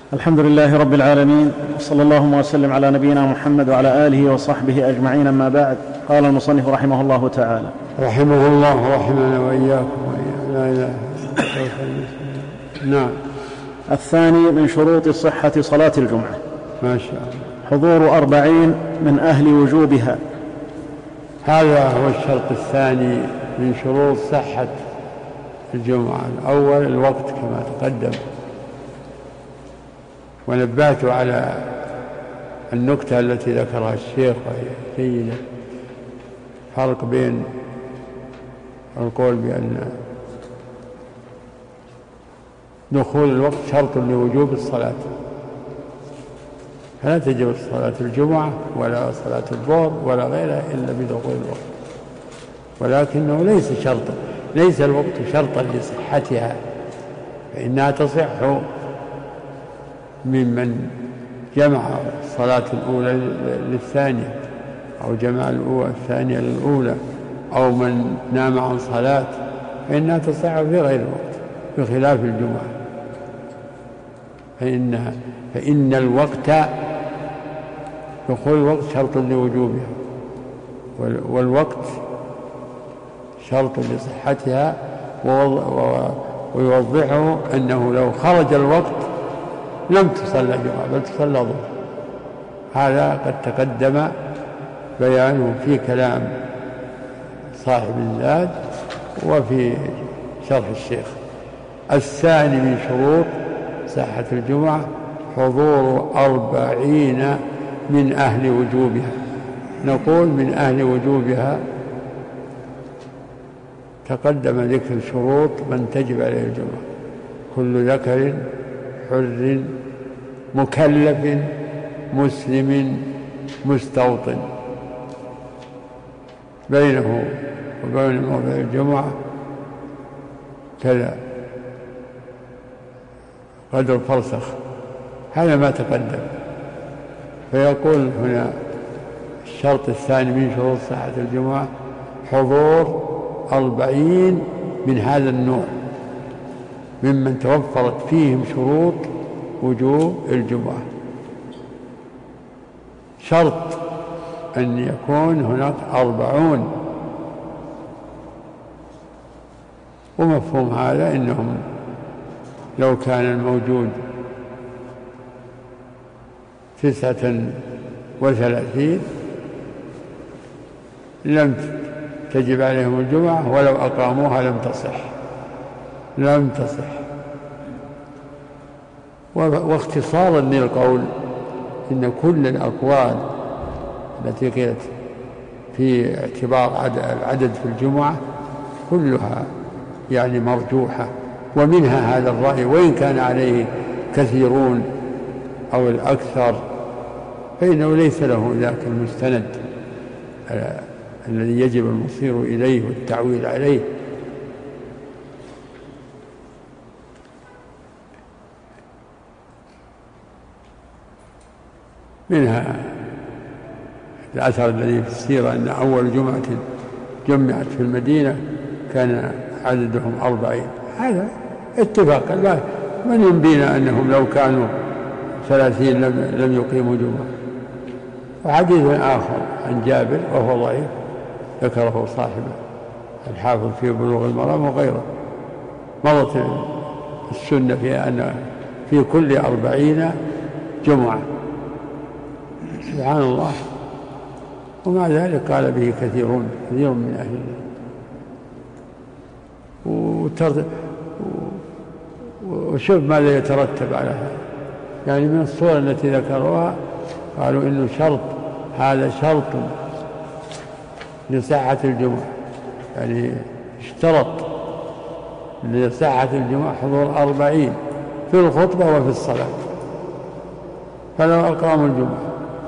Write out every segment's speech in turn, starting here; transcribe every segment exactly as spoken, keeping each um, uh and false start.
الحمد لله رب العالمين، وصلى اللهم وسلم على نبينا محمد وعلى آله وصحبه أجمعين. أما بعد، قال المصنف رحمه الله تعالى: رحمه الله رحمنا وإياكم لا إله إلا الله. نعم. الثاني من شروط صحة صلاة الجمعة ما شاء الله حضور أربعين من أهل وجوبها. هذا هو الشرط الثاني من شروط صحة الجمعة. الأول الوقت كما تقدم، ونبهت على النكتة التي ذكرها الشيخ وهي جيدة، فرق بين القول بأن دخول الوقت شرط لوجوب الصلاة، فلا تجب صلاة الجمعة ولا صلاة الظهر ولا غيرها إلا بدخول الوقت، ولكنه ليس شرطا، ليس الوقت شرطا لصحتها، فإنها تصح ممن جمع الصلاة الأولى للثانية، أو جمع الأولى الثانية للأولى، أو من نام عن صلاة، فإنها تصح في غير الوقت بخلاف الجمعة، فإنها فإن الوقت دخول الوقت شرط لوجوبها، والوقت شرط لصحتها، ويوضحه أنه لو خرج الوقت لم تصلى جمعة بل تصلى ظهر. هذا قد تقدم بيانه في كلام صاحب الزاد وفي شرح الشيخ. الثاني من شروط صحة الجمعة حضور أربعين من أهل وجوبها. نقول من أهل وجوبها تقدم ذكر شروط من تجب عليه الجمعة: كل ذكر حر مكلف مسلم مستوطن. بينه وبين موضع الجمعة كذا قدر فرسخ، هذا ما تقدم. فيقول هنا الشرط الثاني من شروط صحة الجمعة حضور أربعين من هذا النوع ممن توفرت فيهم شروط وجوب الجمعة. شرط أن يكون هناك أربعون، ومفهوم هذا إنهم لو كان الموجود تسعة وثلاثين لم تجب عليهم الجمعة، ولو أقاموها لم تصح لم تصح واختصارا للقول إن كل الأقوال التي قيلت في اعتبار العدد في الجمعة كلها يعني مرجوحة، ومنها هذا الرأي وإن كان عليه كثيرون أو الأكثر، فإنه ليس له ذاك المستند الذي يجب المصير إليه والتعويل عليه. منها الأثر الذي في السيرة أن أول جمعة جمعت في المدينة كان عددهم أربعين. هذا اتفاقا، لا من ينبينا أنهم لو كانوا ثلاثين لم, لم يقيموا جمعة. وحديث آخر عن جابر وهو ضعيف ذكره صاحب الحافظ في بلوغ المرام وغيره، مضت السنة في أن في كل أربعين جمعة. سبحان الله. ومع ذلك قال به كثيرون كثير من أهل الله. وشوف ماذا يترتب على هذا، يعني من الصور التي ذكروها قالوا إنه شرط، هذا شرط لصحة الجمعة، يعني اشترط لصحة الجمعة حضور أربعين في الخطبة وفي الصلاة، فلو أقاموا الجمعة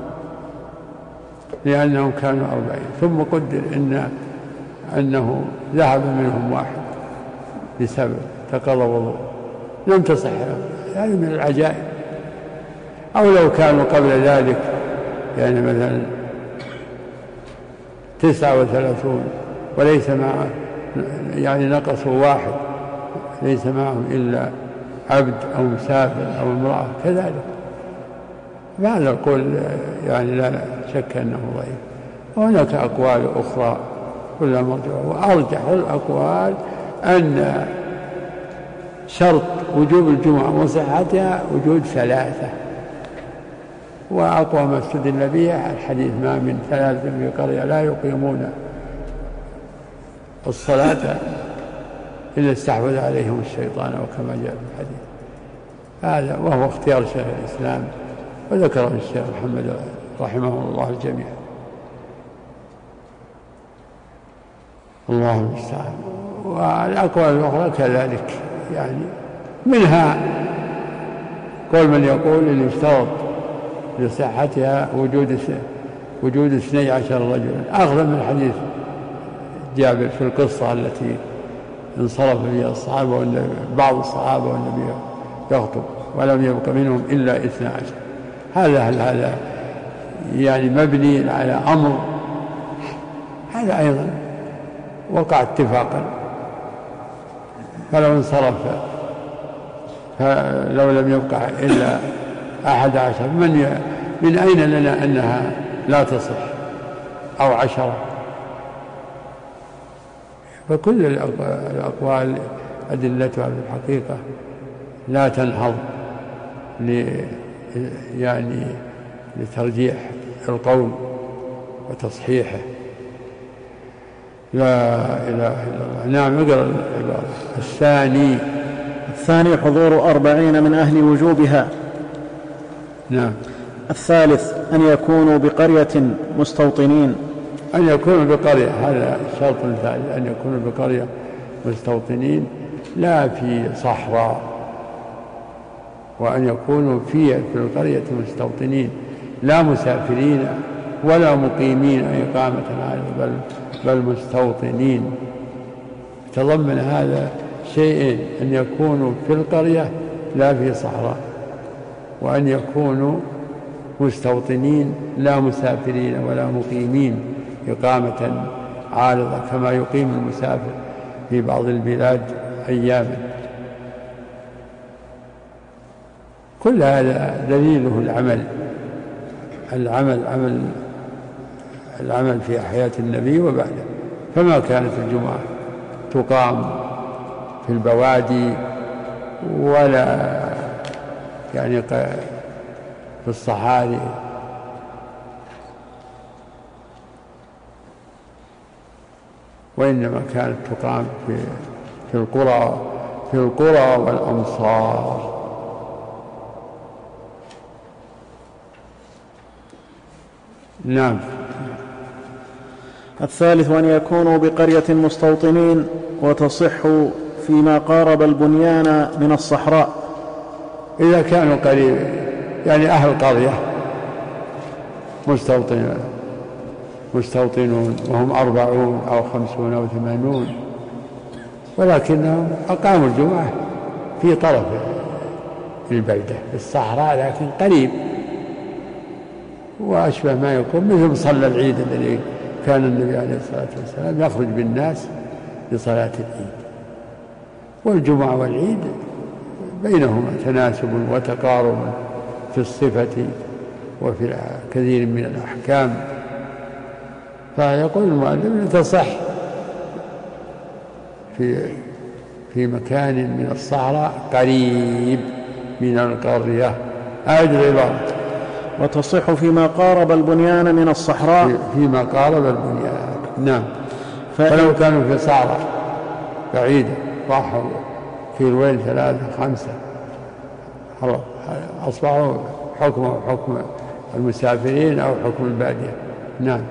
لأنهم كانوا أربعين، ثم قدر إن أنه ذهب منهم واحد بسبب تقضى وضوء لم تصح، هذا من العجائب. أو لو كانوا قبل ذلك يعني مثلا تسعة وثلاثون وليس مع يعني نقصوا واحد ليس معهم إلا عبد أو مسافر أو امرأة كذلك. ما نقول يعني لا شك أنه ضعيف. وهناك أقوال أخرى كلها مرجوحة، وأرجح الأقوال أن شرط وجوب الجمعة وصحتها وجود ثلاثة، وأقوى ما استدل به الحديث: ما من ثلاثة في قرية لا يقيمون الصلاة إلا استحوذ عليهم الشيطان، وكما جاء في الحديث هذا، وهو اختيار شيخ الإسلام وذكره الشيخ محمد رحمه الله الجميع. الله المستعان. والأقوال الأخرى كذلك، يعني منها كل من يقول إن يشترط لصحتها وجود وجود اثني عشر رجلا، أغلب من حديث جابر في القصة التي انصرف فيها الصحابة بعض الصحابة والنبي يخطب ولم يبق منهم إلا اثنى عشر. هذا هذا يعني مبني على أمر، هذا أيضا وقع اتفاقا، فلو انصرف فلو لم يبقى إلا أحد عشر من من أين لنا أنها لا تصح أو عشرة؟ فكل الأقوال أدلتها في الحقيقة لا تنهض يعني لترجيح القول وتصحيحه. لا إله إلا الله. نعم، اقرأ العبارة. الثاني الثاني حضور أربعين من أهل وجوبها. نعم. الثالث أن يكونوا بقرية مستوطنين. أن يكونوا بقرية، هذا شرط ثالث، أن يكونوا بقرية مستوطنين لا في صحراء، وأن يكونوا في في القرية مستوطنين لا مسافرين ولا مقيمين إقامة عالية، بل بل مستوطنين. تضمن هذا شيئين: أن يكونوا في القرية لا في صحراء، وأن يكونوا مستوطنين لا مسافرين ولا مقيمين إقامة عارضة كما يقيم المسافر في بعض البلاد أياما. كل هذا دليله العمل العمل عمل العمل في حياة النبي وبعده. فما كانت الجمعة تقام في البوادي ولا يعني في الصحاري، وإنما كانت تقام في في القرى في القرى والأمصار. نعم. الثالث أن يكونوا بقرية مستوطنين وتصح فيما قارب البنيان من الصحراء. إذا كانوا قريب يعني أهل قرية مستوطنون مستوطنون وهم أربعون أو خمسون أو ثمانون، ولكنهم أقاموا الجمعة في طرف البلدة في الصحراء لكن قريب، وأشبه ما يكون مثل مصلى العيد الذي كان النبي عليه الصلاة والسلام يخرج بالناس لصلاة العيد. والجمعة والعيد بينهما تناسب وتقارب في الصفة وفي كثير من الأحكام. فيقول المؤلف تصح في في مكان من الصحراء قريب من القرية. أعد العبارة. وتصح فيما قارب البنيان من الصحراء. فيما قارب البنيان. نعم. فلو كانوا في صحراء بعيدة راحوا كيلوين ثلاثة خمسة أصبحوا حكم حكم المسافرين أو حكم البادية. نعم.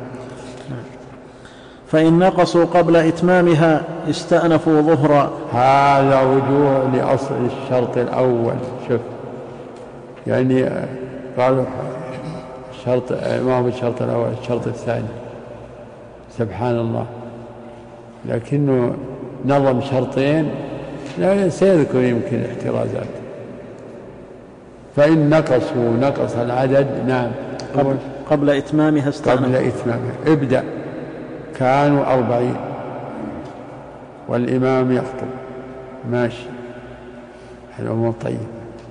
فإن نقصوا قبل إتمامها استأنفوا ظهرا. هذا رجوع لأصل الشرط الأول. شوف يعني قالوا الشرط ما هو الشرط الأول، الشرط الثاني، سبحان الله، لكنه نظم شرطين لا سيذكر يمكن احترازات. فإن نقصوا نقص العدد. نعم. قبل, قبل إتمامها استأنفوا. قبل إتمامها ابدأ. كانوا أربعين والإمام يخطب ماشي، الأمور طيب.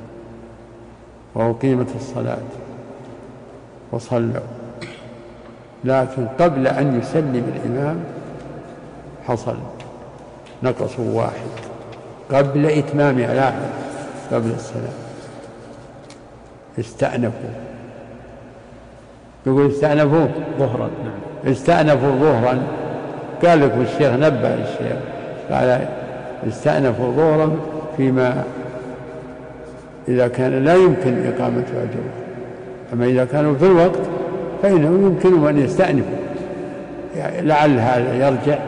وأقيمت الصلاة وصلوا، لكن قبل أن يسلم الإمام حصل نقص واحد قبل إتمامها، لا قبل السلام استأنفوا. يقول استأنفوا ظهرا، استأنفوا ظهرا. قال لكم الشيخ، نبه الشيخ قال استأنفوا ظهرا فيما إذا كان لا يمكن إقامتها جمعة. أما إذا كانوا في الوقت فإنه يمكنهم أن يستأنفوا، يعني لعل هذا يرجع،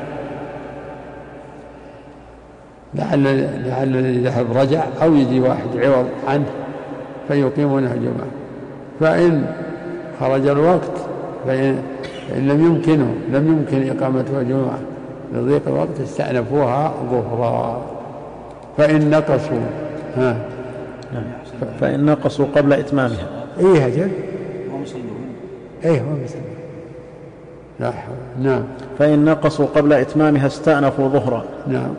لعل لعل الذي ذهب رجع، أو يجي واحد عوض عنه فيقيمونها جمعة. فإن خرج الوقت فإن, فإن لم يمكنه لم يمكن إقامتها جمعة لضيق الوقت استأنفوها ظهرا. فإن نقصوا ها فإن نقصوا قبل إتمامها. إيه هجل إيه هم يسلمون. لا حول. نعم. فإن نقصوا قبل إتمامها استأنفوا ظهرا. نعم.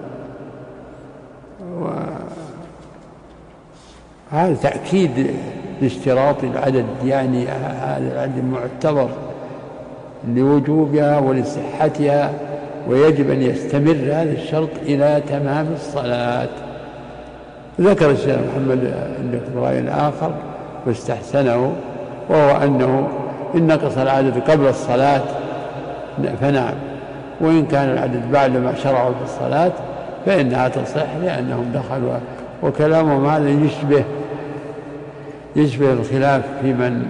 هذا تأكيد لاشتراط العدد، يعني هذا العدد معتبر لوجوبها ولصحتها، ويجب أن يستمر هذا الشرط إلى تمام الصلاة. ذكر الشيخ محمد عندك رأي آخر واستحسنه، وهو أنه إن نقص العدد قبل الصلاة فنعم، وإن كان العدد بعد ما شرعوا في الصلاة فإنها تصح لأنهم دخلوا. وكلامهم هذا يشبه يشبه الخلاف في من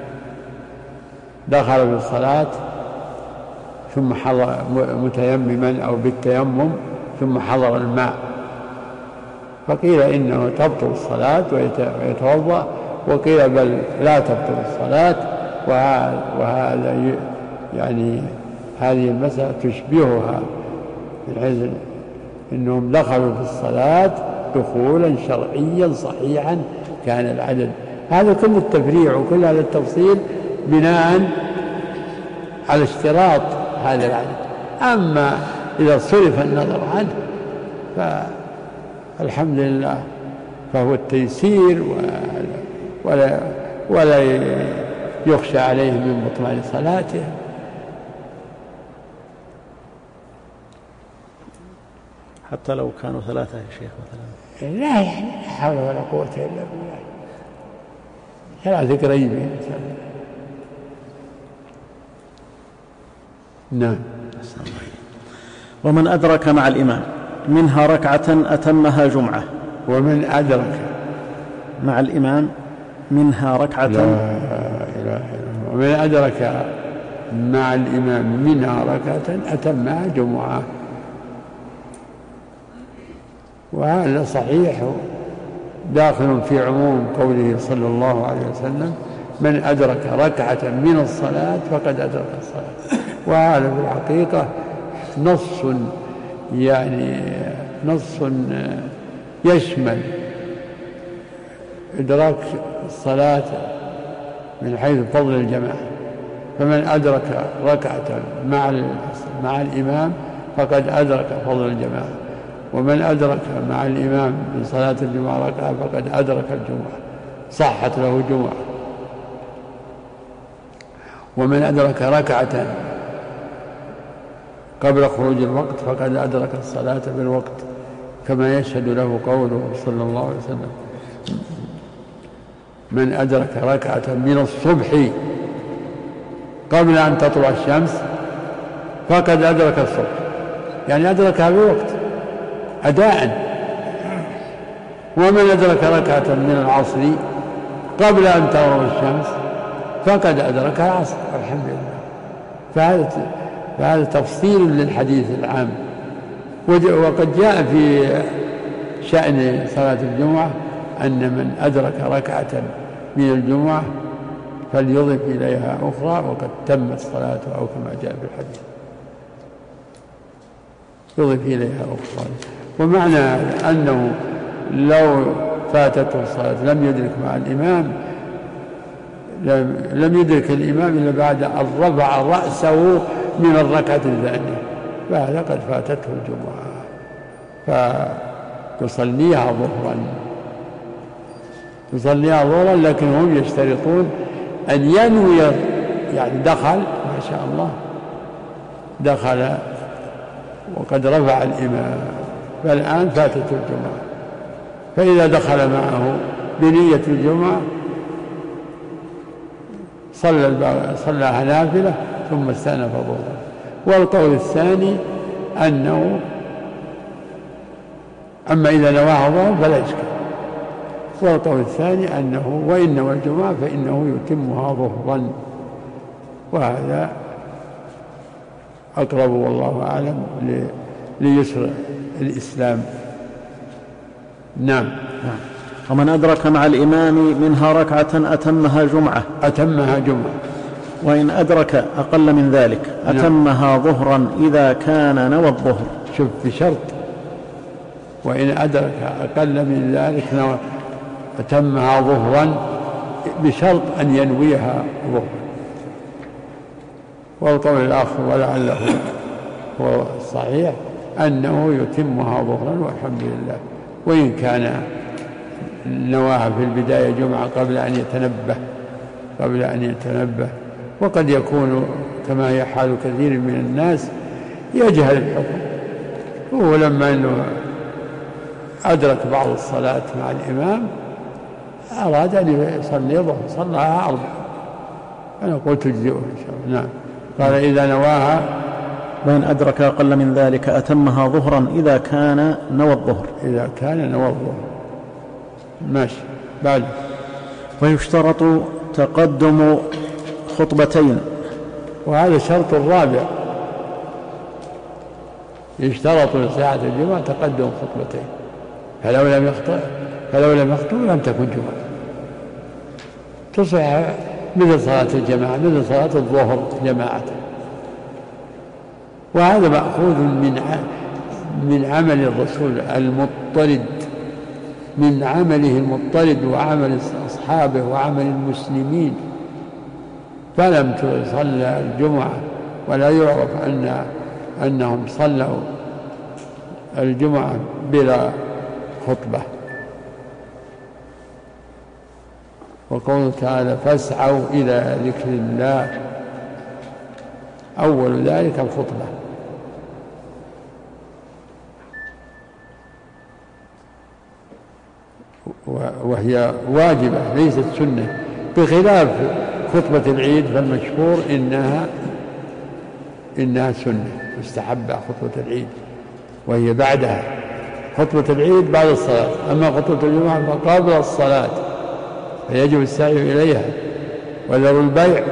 دخل في الصلاة ثم حضر متيمما أو بالتيمم ثم حضر الماء، فقيل إنه تبطل الصلاة ويتوضأ، وقيل بل لا تبطل الصلاة. وهذا يعني هذه المسألة تشبهها من حيث إنهم دخلوا في الصلاة دخولا شرعيا صحيحا كان العدد. هذا كل التفريع وكل هذا التفصيل بناء على اشتراط هذا العدد. أما إذا صرف النظر عنه فالحمد لله فهو التيسير، ولا, ولا يخشى عليه من بطلان صلاته. حتى لو كانوا ثلاثة يا شيخ مثلا؟ لا، يعني لا حول ولا قوة إلا بالله، ثلاثة قريبين. نعم. ومن أدرك مع الإمام منها ركعة أتمها جمعة. ومن أدرك مع الإمام منها ركعة، لا إله إلا الله. ومن أدرك مع الإمام منها ركعة أتمها جمعة. وهذا صحيح داخل في عموم قوله صلى الله عليه وسلم: من أدرك ركعة من الصلاة فقد أدرك الصلاة. وهذا في الحقيقة نص، يعني نص يشمل إدراك الصلاة من حيث فضل الجماعة. فمن أدرك ركعة مع مع الإمام فقد أدرك فضل الجماعة، ومن أدرك مع الإمام من صلاة الجمعة ركعة فقد أدرك الجمعة، صحت له جمعة. ومن أدرك ركعة قبل خروج الوقت فقد أدرك الصلاة بالوقت، كما يشهد له قوله صلى الله عليه وسلم: من أدرك ركعة من الصبح قبل أن تطلع الشمس فقد أدرك الصبح، يعني أدركها بالوقت أداء. ومن أدرك ركعة من العصر قبل أن تغرب الشمس فقد أدرك العصر. الحمد لله. فهذا فهذا تفصيل للحديث العام. وقد جاء في شأن صلاة الجمعة أن من أدرك ركعة من الجمعة فليضف إليها أخرى وقد تمت صلاته، أو كما جاء في الحديث يضف إليها أخرى. ومعنى أنه لو فاتته الصلاة لم يدرك مع الإمام لم يدرك الإمام إلا بعد أن رفع رأسه من الركعة الثانية، فهذا قد فاتته الجمعة فيصليها ظهرا يصليها ظهرا، لكن هم يشترطون أن ينوي، يعني دخل ما شاء الله دخل وقد رفع الإمام، فالآن فاتت الجمعة، فإذا دخل معه بنية الجمعة صلى صلىها نافلة ثم استأنف ظهرا. والقول الثاني أنه أما إذا نواها ظهرا فلا إشكال. والقول الثاني أنه وإن نوى الجمعة فإنه يتمها ظهرا، وهذا أقرب والله أعلم ليسر الإسلام. نعم. ومن أدرك مع الإمام منها ركعة أتمها جمعة أتمها جمعة وإن أدرك أقل من ذلك أتمها نعم. ظهرا إذا كان نوى الظهر. شوف بشرط، وإن أدرك أقل من ذلك نوى أتمها ظهرا بشرط أن ينويها ظهرا. والقول الآخر ولعله هو الصحيح أنه يتمها ظهرا والحمد لله، وإن كان نواها في البداية جمعة قبل أن يتنبه قبل أن يتنبه وقد يكون كما هي حال كثير من الناس يجهل الحكم، هو لما أنه أدرك بعض الصلاة مع الإمام أراد أن يصلي ظهر صلىها أربع، أنا قلت تجزئه إن شاء الله. نعم. قال إذا نواها وإن أدرك أقل من ذلك أتمها ظهرا إذا كان نوى الظهر. إذا كان نوى الظهر ماشي. بعد ويشترط تقدم خطبتين، وهذا شرط الرابع، يشترط لصحة الجمعة تقدم خطبتين، فلو لم يخطب فلو لم يخطب لم تكن جمعة، تصح مثل صلاة الجماعة مثل صلاة الظهر جماعة. وهذا مأخوذ من من عمل الرسول المضطرد، من عمله المضطرد وعمل أصحابه وعمل المسلمين، فلم تصلى الجمعة ولا يعرف أن أنهم صلوا الجمعة بلا خطبة. وقوله تعالى فاسعوا إلى ذكر الله، أول ذلك الخطبة، وهي واجبة ليست سنة، بخلاف خطبة العيد فالمشهور إنها إنها سنة مستحبة خطبة العيد، وهي بعدها خطبة العيد بعد الصلاة، أما خطبة الجمعة فقبل الصلاة فيجب السعي إليها وذروا البيع.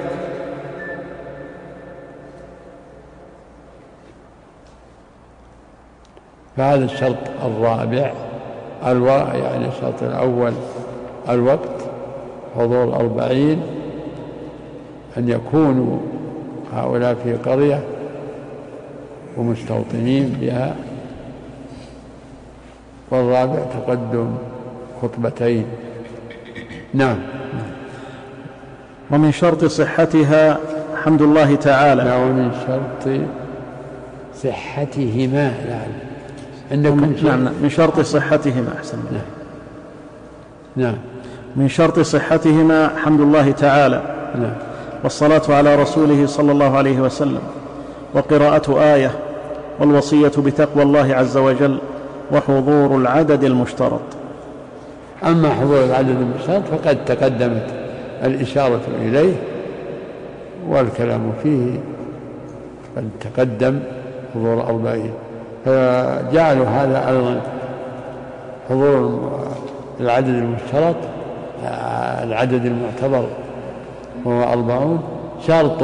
فهذا الشرط الرابع الو... يعني الشرط الأول الوقت، حضور أربعين، أن يكونوا هؤلاء في قرية ومستوطنين بها. والرابع تقدم خطبتين. نعم. ومن شرط صحتها حمد الله تعالى. ومن شرط صحتهما يعني عندكم. نعم. من شرط صحتهما أحسن. نعم. نعم. من شرط صحتهما حمد الله تعالى. نعم. والصلاة على رسوله صلى الله عليه وسلم، وقراءة آية، والوصية بتقوى الله عز وجل، وحضور العدد المشترط. أما حضور العدد المشترط فقد تقدمت الإشارة إليه والكلام فيه، قد تقدم حضور أربعين، فجعلوا هذا أيضا حضور العدد المشترط العدد المعتبر وهو أربعون شرط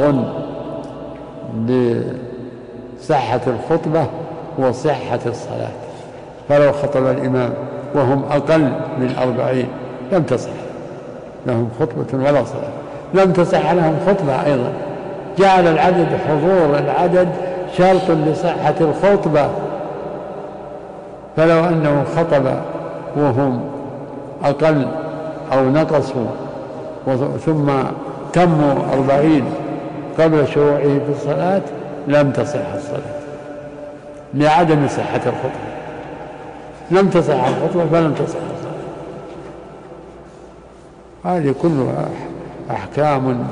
لصحة الخطبة وصحة الصلاة. فلو خطب الإمام وهم أقل من أربعين لم تصح لهم خطبة ولا صلاة، لم تصح لهم خطبة أيضا. جعل العدد حضور العدد شرط لصحة الخطبة، فلو أنه خطب وهم أقل أو نقصوا ثم تموا أربعين قبل شروعه في الصلاة لم تصح الصلاة لعدم صحة الخطبة، لم تصح الخطبة فلم تصح الصلاة. هذه كلها أحكام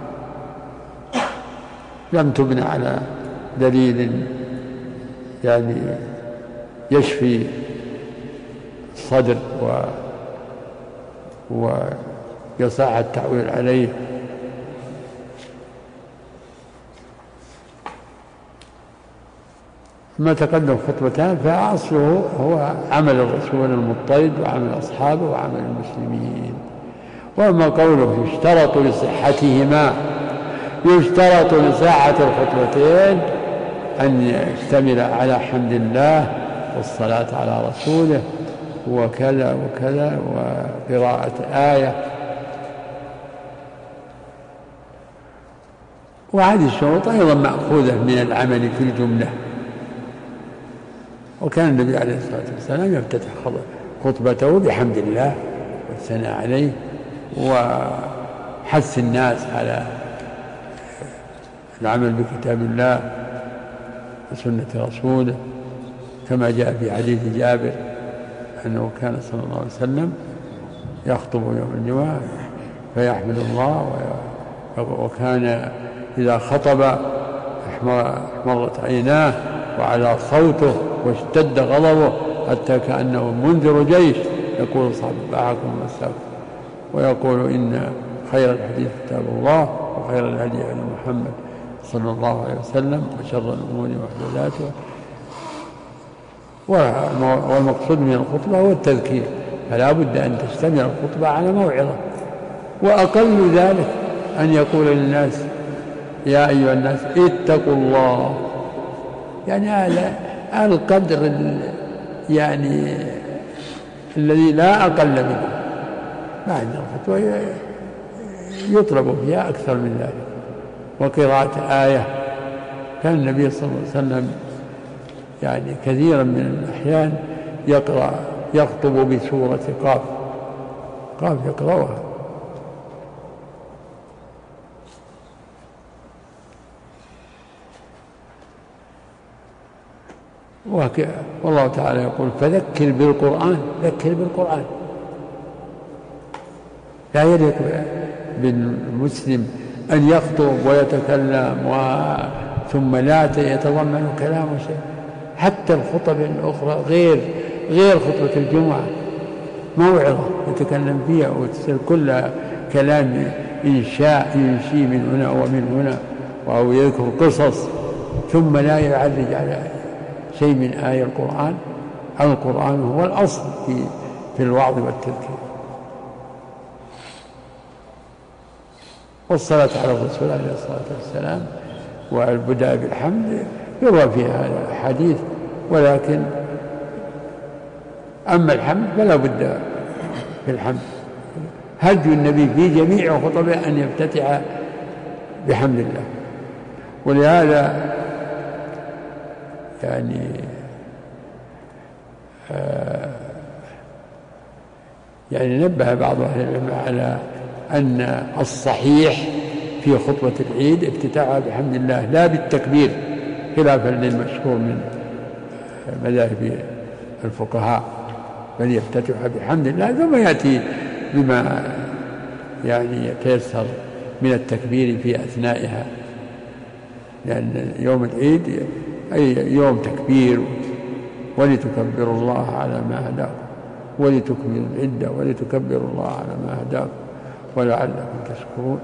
لم تبنى على دليل يعني يشفي الصدر و ويصح التعويل عليه. ما تقدم خطبتان فأصله هو عمل الرسول المضطرد وعمل أصحابه وعمل المسلمين. وأما قوله يشترط لصحتهما، يشترط لصحة الخطبتين أن يشتمل على حمد الله والصلاة على رسوله وكذا وكذا وقراءة آية، وهذه الشروط أيضا مأخوذة من العمل في الجملة. وكان النبي عليه الصلاة والسلام يفتتح خطبته بحمد الله والثناء عليه وحث الناس على العمل بكتاب الله وسنة رسوله، كما جاء في حديث جابر أنه كان صلى الله عليه وسلم يخطب يوم الجمعة فيحمد الله، وكان إذا خطب احمرت عيناه وعلى صوته واشتد غضبه حتى كأنه منذر جيش، يقول صباحكم مساكم، ويقول إن خير الحديث كتاب الله وخير الهدي هدي محمد صلى الله عليه وسلم وشر الأمور محدثاتها. والمقصود من الخطبة هو التذكير، فلا بد أن تشتمل الخطبة على موعظة، وأقل ذلك أن يقول للناس يا أيها الناس اتقوا الله، يعني هذا القدر يعني الذي لا أقل منه. مع أن الخطبة يطلب فيها أكثر من ذلك. وقراءة آية، كان النبي صلى الله عليه وسلم يعني كثيرا من الأحيان يقرأ يخطب بسورة قاف، قاف يقرأها. والله تعالى يقول فذكر بالقرآن، ذكر بالقرآن. لا يليق بالمسلم أن يخطب ويتكلم ثم لا يتضمن كلامه شيء. حتى الخطب الأخرى غير غير خطبة الجمعة موعظة يتكلم فيها وتصير كلها كلام إنشاء ينشي من هنا ومن هنا، أو يذكر قصص ثم لا يعرج على شيء من آية القرآن. القرآن هو الأصل في في الوعظ والتذكير. والصلاة على الرسول عليه الصلاة والسلام والبداء بالحمد يروى فيها هذا الحديث، ولكن أما الحمد فلا بد بالحمد. هدي النبي في جميع خطبه أن يفتتح بحمد الله. ولهذا يعني آه يعني نبه بعض أهل العلم على أن الصحيح في خطبة العيد افتتاحها بحمد الله لا بالتكبير، خلافا للمشهور من مذاهب الفقهاء، بل يفتتح بحمد الله ثم يأتي بما يعني يتيسر من التكبير في أثنائها، لأن يوم العيد أي يوم تكبير. ولتكبروا الله على ما هداكم ولتكملوا العدة ولتكبروا الله على ما هداكم ولعلكم تشكرون.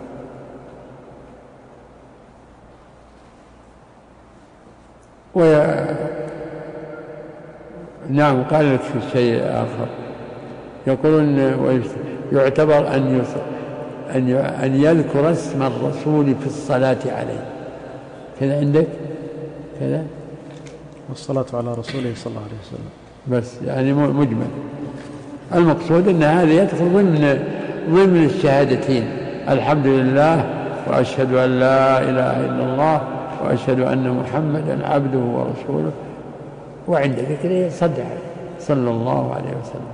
ويا نعم قال لك في شيء آخر، يقولون يعتبر أن أن يذكر اسم الرسول في الصلاة عليه. كذا عندك كذا والصلاة على رسوله صلى الله عليه وسلم بس، يعني مجمل. المقصود أن هذا يدخل ضمن ضمن الشهادتين، الحمد لله وأشهد أن لا إله إلا الله وأشهد أن محمدا عبده ورسوله، وعند ذكره صدع صلى الله عليه وسلم.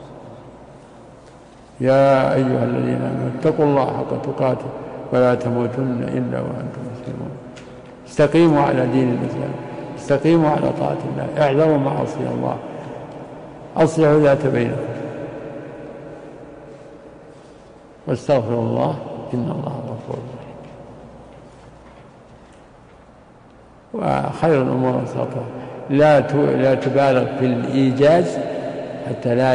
يا أيها الذين آمنوا اتقوا الله حق تقاته ولا تموتن إلا وأنتم مسلمون. استقيموا على دين الإسلام، استقيموا على طاعة الله، احذروا معاصي الله، أصلحوا ذات بينكم. واستغفر الله إن الله غفور رحيم. وخير الأمور أوسطها، لا لا تبالغ في الإيجاز حتى لا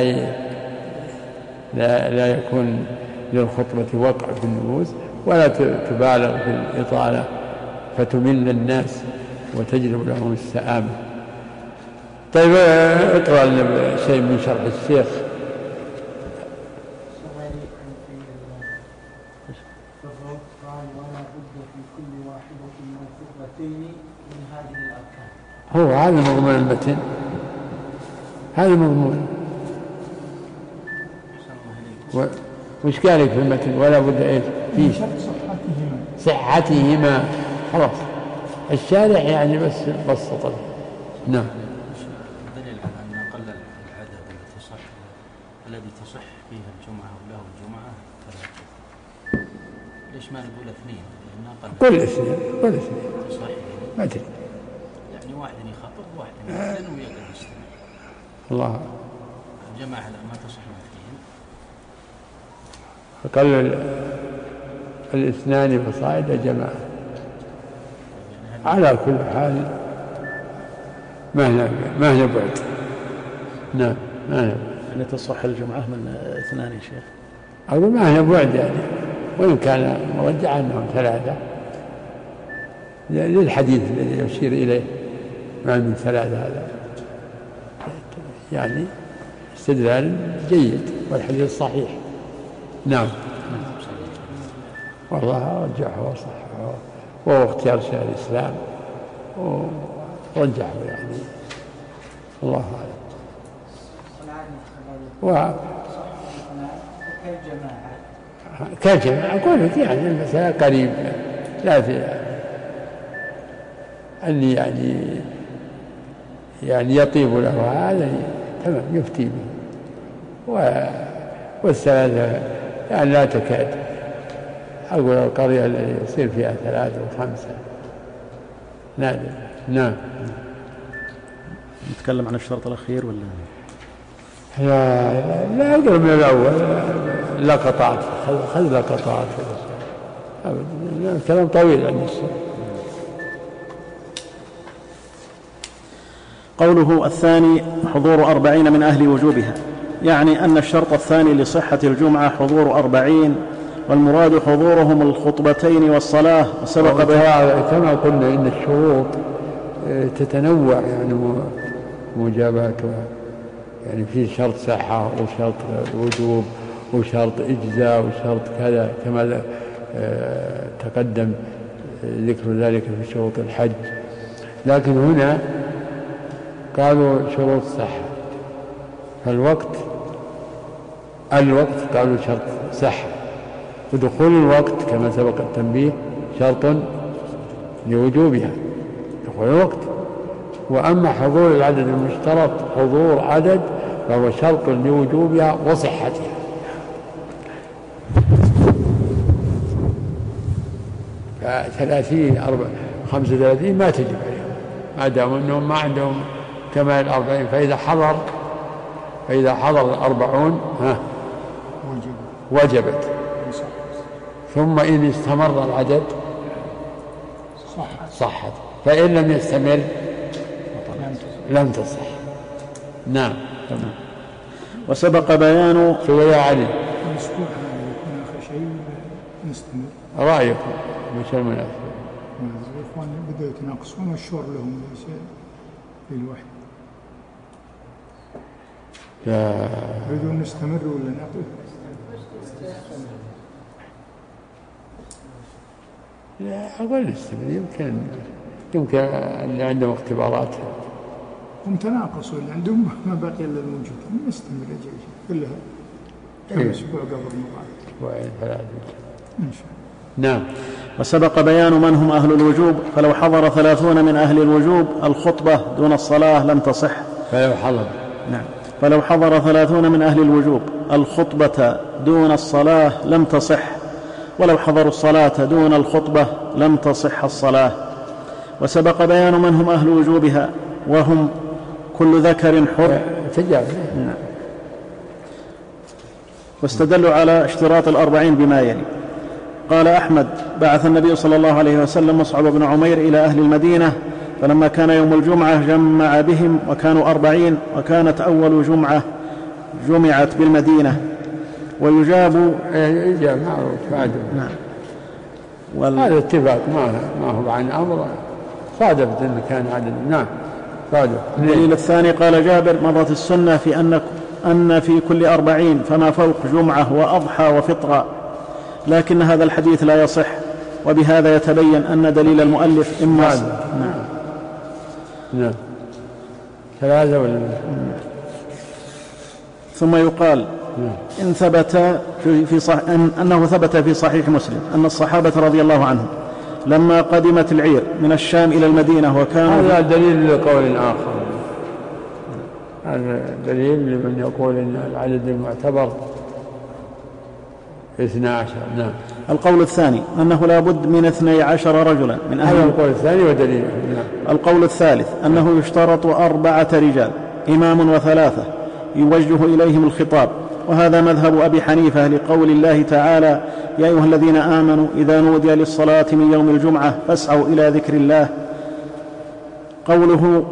لا, لا يكون للخطبة وقع في النفوس، ولا تبالغ في الإطالة فتمل الناس وتجلب لهم السآمة. طيب اقرأ لنا شيء من شرح الشيخ. ولا بد في كل واحدة من الخطبتين من هذه الأركان. هو هذا مضمون المتن، هذا مضمون. وش قالك في المتن؟ ولا بد ايش في صحتهما صحتهما خلاص. الشارع يعني بس بسط. نعم. دليل على أن أقل العدد التي تصح الذي تصح فيها الجمعة وله الجمعة ثلاثة. ليش ما نقول اثنين؟ قل اثنين قل اثنين تصح ما أدري، يعني واحد يخطب وواحد يأذن ويقعد يستمع. الله. الجماعة ما تصح اثنين. أقل الاثنان فصاعد جماعة. على كل حال ما هنا ما هنا بعد. نعم ما هنا يعني تصح الجمعة من اثنان يا شيخ. أقول ما هنا بعد يعني، وإن كان مرجع أنهم ثلاثة للحديث الذي يشير إليه ما من ثلاثة، هذا يعني استدلال جيد والحديث صحيح. نعم. والله رجحه وصححه وهو اختيار شيخ الإسلام ورجحه يعني، الله أعلم. و كالجماعة أقول لك يعني المسألة قريب، لا في أني يعني يعني يطيب له هذا تمام يفتي به. والثلاثة يعني لا تكاد، أقول القرية التي يصير فيها ثلاثة وخمسة نادر. نعم. نتكلم عن الشرط الأخير ولا لا لا أقرب من الأول لقطات، خذ لقطات أبدا، كلام طويل عن الشيء. قوله الثاني حضور أربعين من أهل وجوبها، يعني أن الشرط الثاني لصحة الجمعة حضور أربعين، والمراد حضورهم الخطبتين والصلاة. وسبق بها كما قلنا إن الشروط تتنوع يعني مجاباتها، يعني في شرط صحة وشرط وجوب وشرط إجزاء وشرط كذا كما تقدم ذكر ذلك في شروط الحج. لكن هنا قالوا شروط صحة، فالوقت الوقت قالوا شرط صحة، ودخول الوقت كما سبق التنبيه شرط لوجوبها دخول الوقت. وأما حضور العدد المشترط حضور عدد فهو شرط لوجوبها وصحتها. فثلاثين أربع خمسة وثلاثين ما تجب عليهم ما دام أنهم ما عندهم كمال الأربعين. فإذا حضر فإذا حضر الأربعون ها وجبت، ثم إن استمر العدد صحت، فإن لم يستمر لم تصح. نعم. وسبق بيان شو يا علي الأسبوع هذا يكون آخر شيء نستمر. رأيكم مش المناسب؟ الإخوان بدأوا يتناقصون والشور لهم في الوحي. يريدون نستمر ولا نقف؟ لا أقول نستمر، يمكن يمكن اللي عندهم اختبارات هم تناقصوا اللي عندهم ما بقي إلا الموجود. نستمر يا جيش كلها كم أسبوع قبل المباراة، أسبوعين ثلاثة إن شاء الله. نعم. وسبق بيان من هم أهل الوجوب، فلو حضر ثلاثون من أهل الوجوب الخطبة دون الصلاة لم تصح. فلو حضر نعم فلو حضر ثلاثون من أهل الوجوب الخطبة دون الصلاة لم تصح، ولو حضروا الصلاة دون الخطبة لم تصح الصلاة. وسبق بيان من هم أهل وجوبها، وهم كل ذكر حر. تجاوز. نعم. واستدلوا على اشتراط الأربعين بما يلي. قال أحمد: بعث النبي صلى الله عليه وسلم مصعب بن عمير إلى أهل المدينة، فلما كان يوم الجمعة جمع بهم وكانوا أربعين، وكانت أول جمعة جمعت بالمدينة. ويجاب إجاب معروف بعد. نعم. وال... هذا اتفاق ما ما هو عن أمر صادفت إن كان عدد. نعم صادف. الدليل الثاني قال جابر: مضت السنة في أن أن في كل أربعين فما فوق جمعة وأضحى وفطرة، لكن هذا الحديث لا يصح، وبهذا يتبين أن دليل المؤلف إما نعم نعم نعم ثلاثة ولا ثم يقال إن ثبت في صح... أن... أنه ثبت في صحيح مسلم أن الصحابة رضي الله عنهم لما قدمت العير من الشام إلى المدينة وكانوا هذا دليل لقول آخر. هذا دليل لمن يقول إن العدد المعتبر اثنى عشر. نعم. القول الثاني أنه لا بد من اثني عشر رجلا من أهل. هذا القول الثاني ودليل. نعم. القول الثالث أنه يشترط أربعة رجال، إمام وثلاثة يوجه إليهم الخطاب، وهذا مذهب أبي حنيفة لقول الله تعالى: يا أيها الذين آمنوا إذا نودي للصلاة من يوم الجمعة فاسعوا إلى ذكر الله. قوله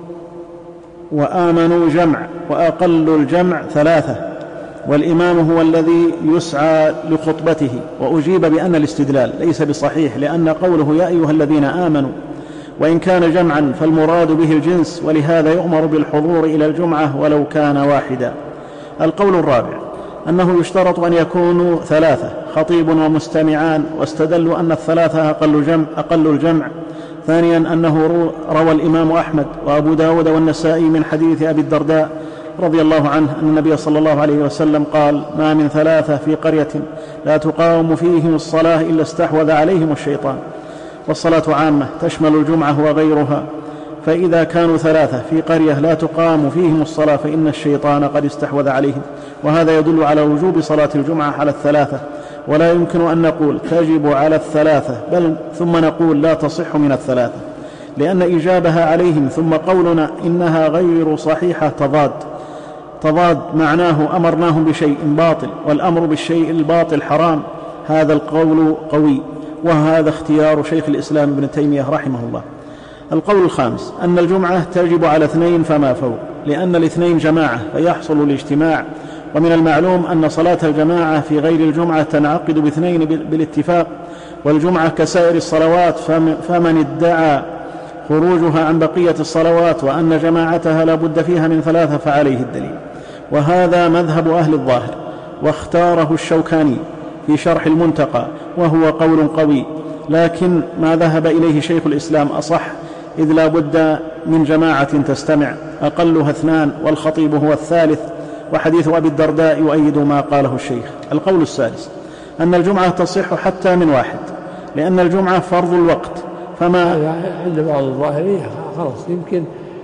وآمنوا جمع، وأقل الجمع ثلاثة، والإمام هو الذي يسعى لخطبته. وأجيب بأن الاستدلال ليس بصحيح، لأن قوله يا أيها الذين آمنوا وإن كان جمعا فالمراد به الجنس، ولهذا يؤمر بالحضور إلى الجمعة ولو كان واحدا. القول الرابع أنه يشترط أن يكونوا ثلاثة، خطيب ومستمعان، واستدلوا أن الثلاثة أقل جمع, أقل الجمع. ثانيا أنه روى الإمام أحمد وأبو داود والنسائي من حديث أبي الدرداء رضي الله عنه أن النبي صلى الله عليه وسلم قال: ما من ثلاثة في قرية لا تقام فيهم الصلاة إلا استحوذ عليهم الشيطان. والصلاة عامة تشمل الجمعة وغيرها، فإذا كانوا ثلاثة في قرية لا تقام فيهم الصلاة فإن الشيطان قد استحوذ عليهم، وهذا يدل على وجوب صلاة الجمعة على الثلاثة. ولا يمكن أن نقول تجب على الثلاثة بل ثم نقول لا تصح من الثلاثة، لأن إجابها عليهم ثم قولنا إنها غير صحيحة تضاد تضاد معناه أمرناهم بشيء باطل، والأمر بالشيء الباطل حرام. هذا القول قوي، وهذا اختيار شيخ الإسلام ابن تيمية رحمه الله. القول الخامس أن الجمعة تجب على اثنين فما فوق، لأن الاثنين جماعة فيحصل الاجتماع، ومن المعلوم أن صلاة الجماعة في غير الجمعة تنعقد باثنين بالاتفاق، والجمعة كسائر الصلوات، فمن ادعى خروجها عن بقية الصلوات وأن جماعتها لا بد فيها من ثلاثة فعليه الدليل. وهذا مذهب أهل الظاهر، واختاره الشوكاني في شرح المنتقى، وهو قول قوي، لكن ما ذهب إليه شيخ الإسلام أصح، إذ لا بد من جماعة تستمع، أقلها اثنان والخطيب هو الثالث، وحديث أبي الدرداء يؤيد ما قاله الشيخ. القول السادس أن الجمعة تصح حتى من واحد، لأن الجمعة فرض الوقت، فما عند بعض الظاهرية خلاص يمكن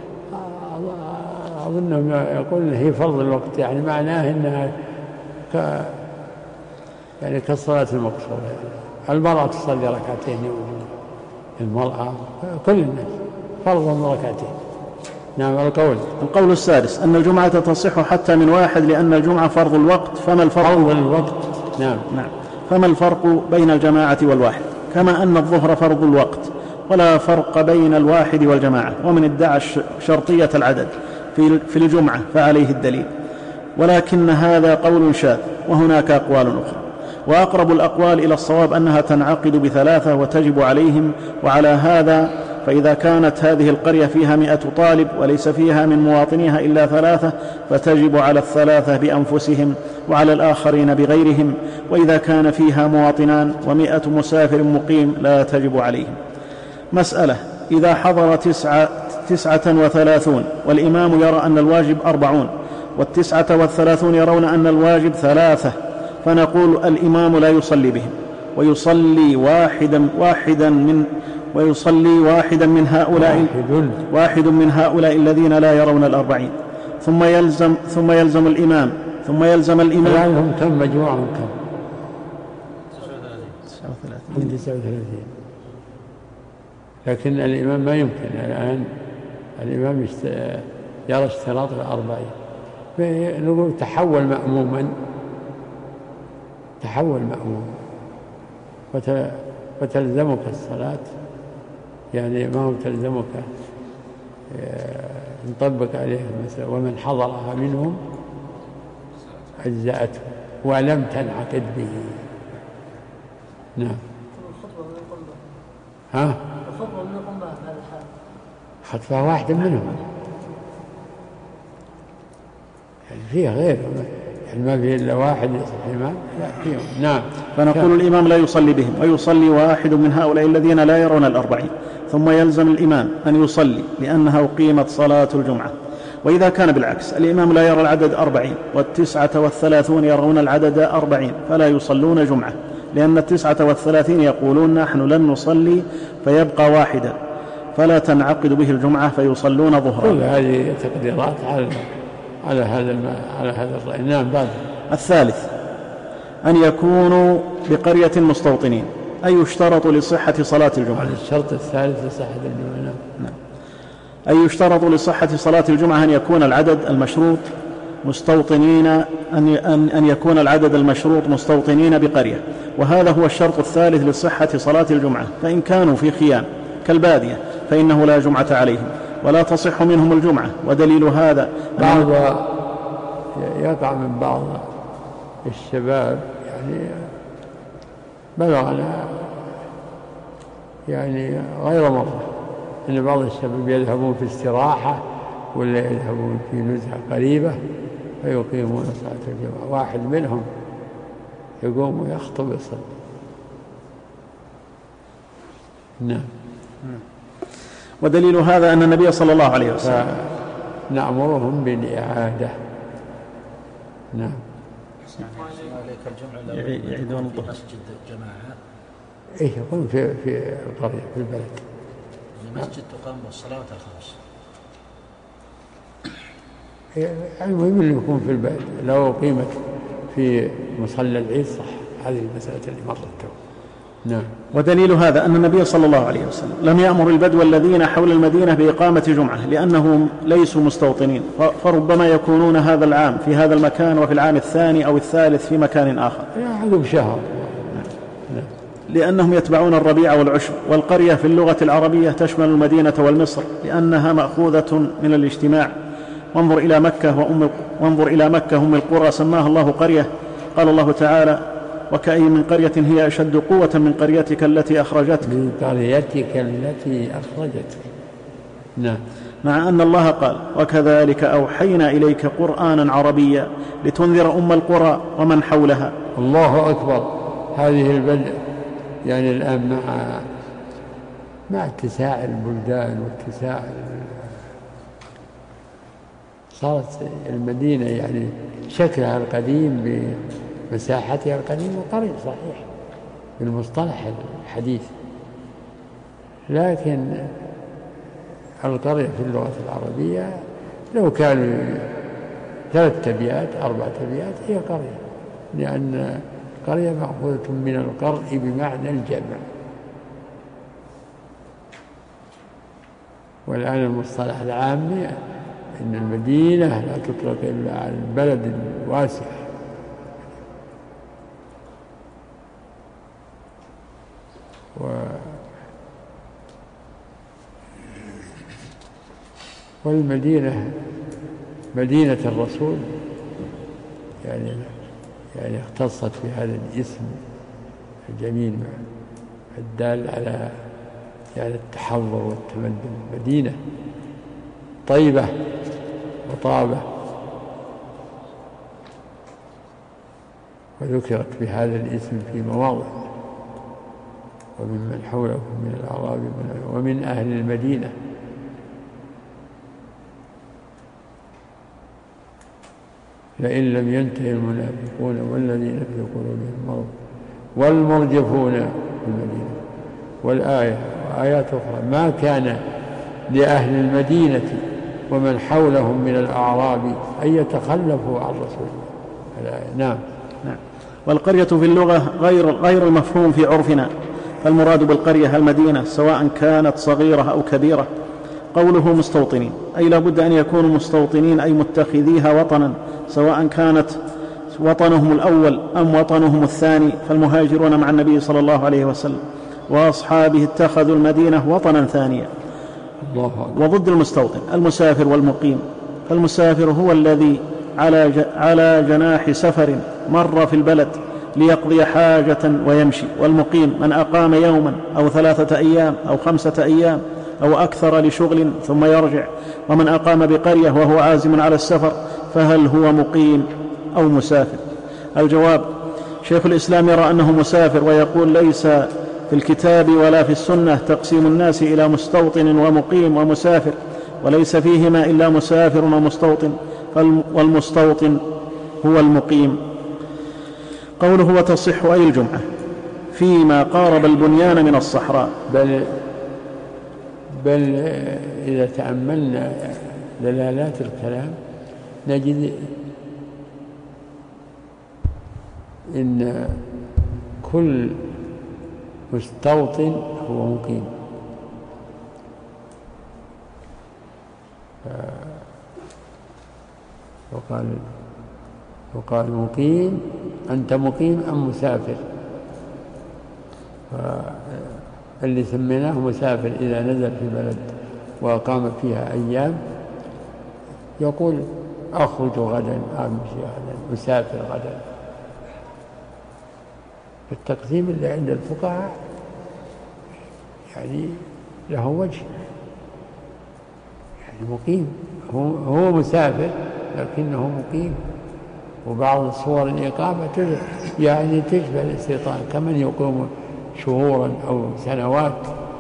أظنهم يقولون هي فرض الوقت، يعني معناه أنها ك يعني كالصلاة المقصورة، يعني المرأة تصلي ركعتين يوم، المرأة كل الناس فرض ركعتين. نعم. القول القول السادس أن الجمعة تصح حتى من واحد، لأن الجمعة فرض الوقت، فما الفرق فرض الوقت. نعم. نعم. فما الفرق بين الجماعة والواحد؟ كما أن الظهر فرض الوقت، ولا فرق بين الواحد والجماعة. ومن ادعى شرطية العدد في الجمعة فعليه الدليل، ولكن هذا قول شاذ، وهناك أقوال أخرى، وأقرب الأقوال إلى الصواب أنها تنعقد بثلاثة وتجب عليهم. وعلى هذا فإذا كانت هذه القرية فيها مئة طالب وليس فيها من مواطنيها إلا ثلاثة فتجب على الثلاثة بأنفسهم وعلى الآخرين بغيرهم، وإذا كان فيها مواطنان ومئة مسافر مقيم لا تجب عليهم. مسألة: إذا حضر تسعة, تسعة وثلاثون والإمام يرى أن الواجب أربعون، والتسعة والثلاثون يرون أن الواجب ثلاثة، فنقول الإمام لا يصلي بهم، ويصلي واحدا واحدا من ويصلي واحدا من هؤلاء واحد من هؤلاء الذين لا يرون الأربعين، ثم يلزم ثم يلزم الإمام ثم يلزم الإمام يعني هم كم مجموعهم كم؟ تسعة وثلاثين. لكن الإمام ما يمكن الآن الإمام يرى اشتراط الأربعين، نقول تحول مأموما تحول مأموم وتلزمك الصلاة، يعني ما هو تلزمك نطبق عليه المسألة ومن حضرها منهم أجزأته ولم تنعقد به. نعم. ها؟ الخطبة من يقوم بها في هذا الحال؟ خطبة واحد منهم، يعني فيها غير، يعني ما فيه إلا واحد يصلي الإمام، لا فيهم. نعم. فنقول الإمام لا يصلي بهم ويصلي واحد من هؤلاء الذين لا يرون الأربعين، ثم يلزم الإمام أن يصلي لأنها أقيمت صلاة الجمعة. وإذا كان بالعكس الإمام لا يرى العدد أربعين والتسعة والثلاثون يرون العدد أربعين فلا يصلون جمعة، لأن التسعة والثلاثين يقولون نحن لن نصلي فيبقى واحدا فلا تنعقد به الجمعة فيصلون ظهرا. كل هذه تقديرات على على هذا على هذا الرأي. نعم. بعد الثالث أن يكونوا بقرية مستوطنين، أي يشترط لصحة صلاة الجمعة. هذا الشرط الثالث لصحة الجمعة. نعم. أي يشترط لصحة صلاة الجمعة أن يكون العدد المشروط مستوطنين أن أن يكون العدد المشروط مستوطنين بقرية، وهذا هو الشرط الثالث لصحة صلاة الجمعة. فإن كانوا في خيام كالبادية فإنه لا جمعة عليهم ولا تصح منهم الجمعة. ودليل هذا بعض يقع من بعض الشباب، يعني بلغنا يعني غير مرة أن بعض الشباب يذهبون في استراحة ولا يذهبون في نزهة قريبة فيقيمون صلاة الجمعة، واحد منهم يقوم ويخطب ويصلي. نعم. ودليل هذا أن النبي صلى الله عليه وسلم نأمرهم بالإعادة. نعم. يعيدون الظهر مسجد الجماعة. إيه يكون في في القرية في البلد. المسجد تقام بالصلاة الخمس. المهم أن يكون في البلد. لو قيمت في مصلى العيد صح، هذه المسألة اللي مرت. نعم. ودليل هذا أن النبي صلى الله عليه وسلم لم يأمر البدو الذين حول المدينة بإقامة جمعة لأنهم ليسوا مستوطنين، فربما يكونون هذا العام في هذا المكان وفي العام الثاني أو الثالث في مكان آخر. يعلم شهر. نعم. لأنهم يتبعون الربيع والعشر، والقرية في اللغة العربية تشمل المدينة والمصر لأنها مأخوذة من الاجتماع. وانظر إلى مكة وأم وانظر إلى مكة أم القرى سماها الله قرية. قال الله تعالى: وكأي من قرية هي أشد قوة من قريتك التي أخرجتك. من قريتك التي أخرجتك. نعم. مع أن الله قال: وكذلك أوحينا إليك قرآنا عربيا لتنذر أم القرى ومن حولها. الله أكبر. هذه البلد يعني الآن مع مع اتساع البلدان واتساع صارت المدينة يعني شكلها القديم بمساحتها القديمة قريب صحيح بالمصطلح الحديث، لكن القرية في اللغة العربية لو كانوا ثلاث أبيات أربعة أبيات هي قرية، لأن القرية مأخوذة من القرء بمعنى الجمع. والآن المصطلح العام إن المدينة لا تطلق إلا على البلد الواسع. و والمدينة مدينة الرسول يعني يعني اختصت بهذا الاسم الجميل الدال على يعني التحضر والتمدن. مدينة طيبة وطابة، وذكرت بهذا الاسم في مواضع: وممن حوله من الأعراب ومن أهل المدينة. لئن لم ينتهي المنافقون والذين في قلوبهم مرض والمرجفون في المدينة. والآية وآيات أخرى: ما كان لأهل المدينة ومن حولهم من الأعراب أن يتخلفوا عن رسول الله. نعم. نعم. والقرية في اللغة غير غير المفهوم في عرفنا، فالمراد بالقرية المدينة سواء كانت صغيرة أو كبيرة. قوله مستوطنين أي لا بد أن يكونوا مستوطنين أي متخذيها وطنا، سواء كانت وطنهم الأول أم وطنهم الثاني؟ فالمهاجرون مع النبي صلى الله عليه وسلم وأصحابه اتخذوا المدينة وطنا ثانيا. وضد المستوطن المسافر والمقيم، فالمسافر هو الذي على على جناح سفر مر في البلد ليقضي حاجة ويمشي، والمقيم من أقام يوما أو ثلاثة أيام أو خمسة أيام أو أكثر لشغل ثم يرجع. ومن أقام بقرية وهو عازم على السفر فهل هو مقيم أو مسافر؟ الجواب: شيخ الإسلام يرى أنه مسافر، ويقول ليس في الكتاب ولا في السنة تقسيم الناس إلى مستوطن ومقيم ومسافر، وليس فيهما إلا مسافر ومستوطن، والمستوطن هو المقيم. قوله وتصح أي الجمعة فيما قارب البنيان من الصحراء. بل, بل إذا تأملنا دلالات الكلام نجد إن كل مستوطن هو مقيم. وقال وقال مقيم أنت مقيم أم مسافر؟ اللي سميناه مسافر إذا نزل في بلد وأقام فيها أيام يقول أخرج غدا، أمشي غدا، مسافر غدا. التقسيم اللي عند الفقهاء يعني له وجه، يعني مقيم هو, هو مسافر لكنه مقيم. وبعض صور الإقامة يعني تشبه الاستيطان كمن يقوم شهورا أو سنوات.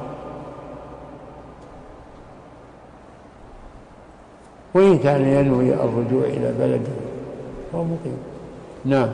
وإن كان ينوي الرجوع إلى بلده هو مقيم. نعم.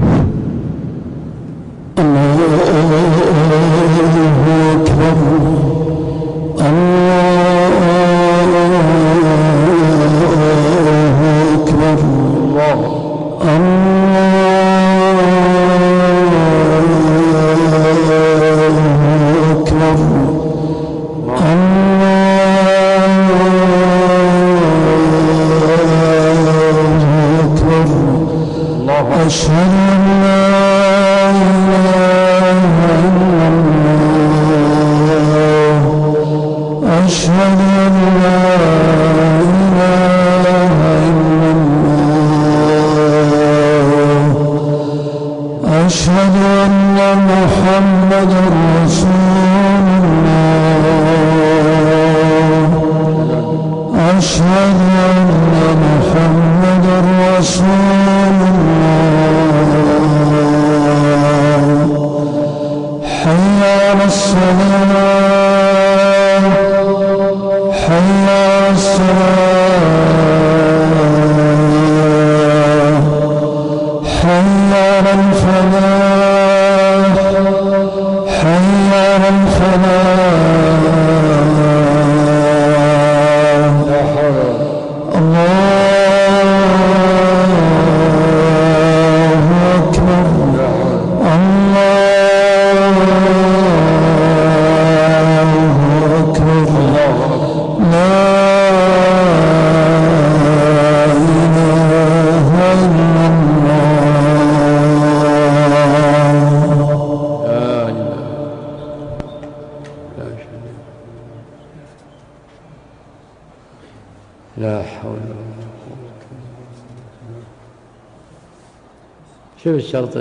شوف الشرط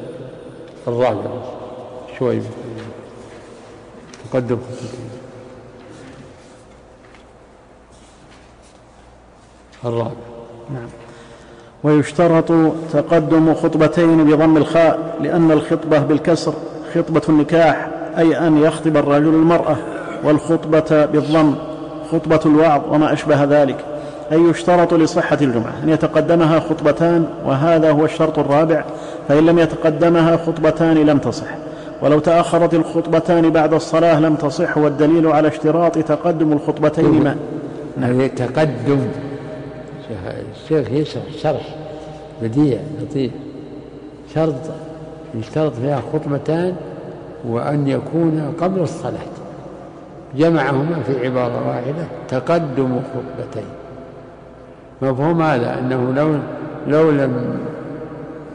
الرابع شوي تقدم الرابع. نعم. ويشترط تقدم خطبتين بضم الخاء، لأن الخطبة بالكسر خطبة النكاح، أي أن يخطب الرجل المرأة، والخطبة بالضم خطبة الوعظ وما أشبه ذلك. أي يشترط لصحة الجمعة أن يتقدمها خطبتان، وهذا هو الشرط الرابع، فإن لم يتقدمها خطبتان لم تصح، ولو تأخرت الخطبتان بعد الصلاة لم تصح، والدليل على اشتراط تقدم الخطبتين ما نعم. تقدم الشيخ يشرح شرح بديع لطيف، شرط يشترط فيها خطبتان وأن يكون قبل الصلاة، جمعهما في عبارة واحدة تقدم خطبتين. مفهوم هذا أنه لو, لو لم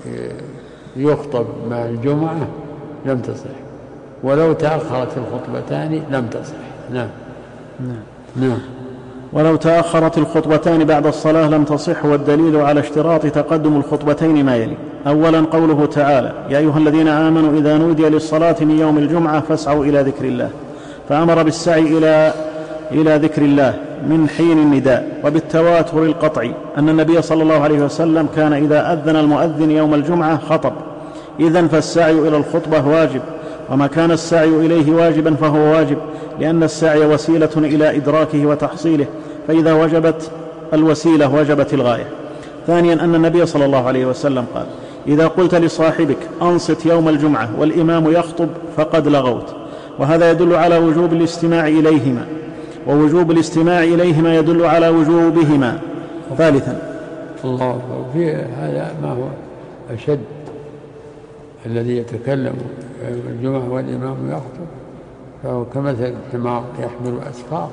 يخطب مع الجمعة لم تصح، ولو تأخرت الخطبتان لم تصح. نعم نعم نعم. ولو تأخرت الخطبتان بعد الصلاة لم تصح، والدليل على اشتراط تقدم الخطبتين ما يلي: أولا قوله تعالى: يا أيها الذين آمنوا إذا نودي للصلاة من يوم الجمعة فاسعوا إلى ذكر الله، فأمر بالسعي إلى إلى ذكر الله من حين النداء. وبالتواتر القطعي أن النبي صلى الله عليه وسلم كان إذا أذن المؤذن يوم الجمعة خطب، إذن فالسعي إلى الخطبة واجب، وما كان السعي إليه واجبا فهو واجب، لأن السعي وسيلة إلى إدراكه وتحصيله، فإذا وجبت الوسيلة وجبت الغاية. ثانيا أن النبي صلى الله عليه وسلم قال: إذا قلت لصاحبك أنصت يوم الجمعة والإمام يخطب فقد لغوت، وهذا يدل على وجوب الاستماع إليهما، ووجوب الاستماع إليهما يدل على وجوبهما. ثالثا الله أكبر، في هذا ما هو أشد، الذي يتكلم يوم الجمعة والإمام يخطب فهو كمثل الحمار يحمل أسفار،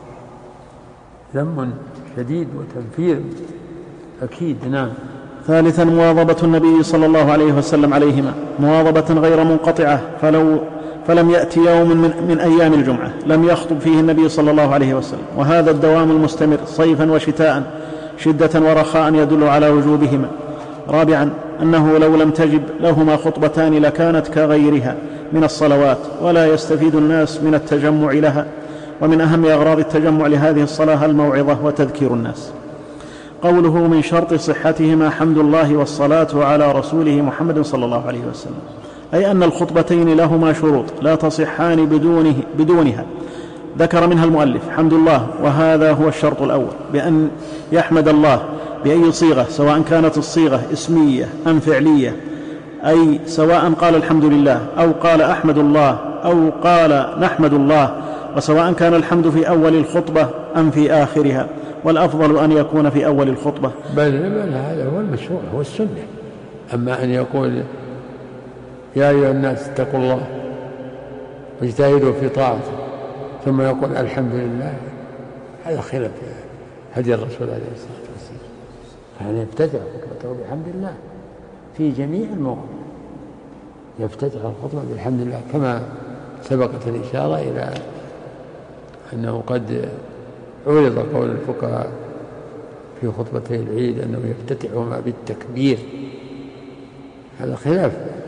ذم شديد وتنفير أكيد. نعم. ثالثا مواظبة النبي صلى الله عليه وسلم عليهما مواظبة غير منقطعة، فلو فلم يأتي يوم من, من أيام الجمعة لم يخطب فيه النبي صلى الله عليه وسلم، وهذا الدوام المستمر صيفا وشتاء شدة ورخاء يدل على وجوبهما. رابعا أنه لو لم تجب لهما خطبتان لكانت كغيرها من الصلوات، ولا يستفيد الناس من التجمع لها، ومن أهم أغراض التجمع لهذه الصلاة الموعظة وتذكير الناس. قوله من شرط صحتهما حمد الله والصلاة على رسوله محمد صلى الله عليه وسلم، أي أن الخطبتين لهما شروط لا تصحان بدونه بدونها، ذكر منها المؤلف حمد الله، وهذا هو الشرط الأول، بأن يحمد الله بأي صيغة، سواء كانت الصيغة اسمية أم فعلية، أي سواء قال الحمد لله أو قال أحمد الله أو قال نحمد الله، وسواء كان الحمد في أول الخطبة أم في آخرها، والأفضل أن يكون في أول الخطبة. بل, بل هذا هو المشروع، هو السنة. أما أن يقول يا أيها الناس اتقوا الله واجتهدوا في طاعته ثم يقول الحمد لله، هذا خلاف هدي الرسول عليه الصلاة والسلام. هذا يفتتح خطبته بحمد الله في جميع المواضع، يفتتح الخطبة بالحمد لله، كما سبقت الإشارة إلى أنه قد عرض قول الفقهاء في خطبتي العيد أنه يفتتحهما بالتكبير، هذا خلاف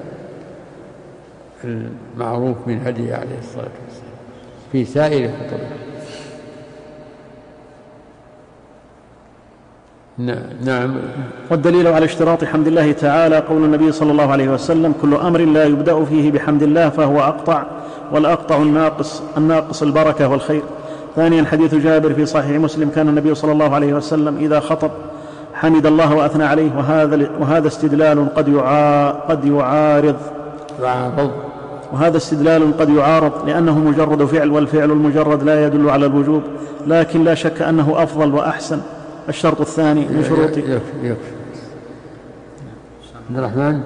المعروف من هديه عليه الصلاة والسلام في سائر خطبه. نعم. والدليل على اشتراط حمد الله تعالى قول النبي صلى الله عليه وسلم: كل أمر لا يبدأ فيه بحمد الله فهو أقطع، والأقطع الناقص الناقص البركة والخير. ثانيا حديث جابر في صحيح مسلم: كان النبي صلى الله عليه وسلم إذا خطب حمد الله وأثنى عليه، وهذا وهذا استدلال قد يعا قد يعارض يعارض وهذا استدلال قد يعارض لأنه مجرد فعل، والفعل المجرد لا يدل على الوجوب، لكن لا شك أنه أفضل وأحسن. الشرط الثاني من شروط يكفي يكفي. عبد الرحمن.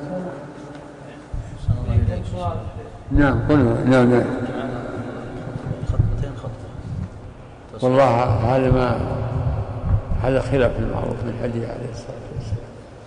نعم قلنا. نعم نعم. والله هذا ما هذا خلاف المعروف من حديث عليه الصلاة والسلام.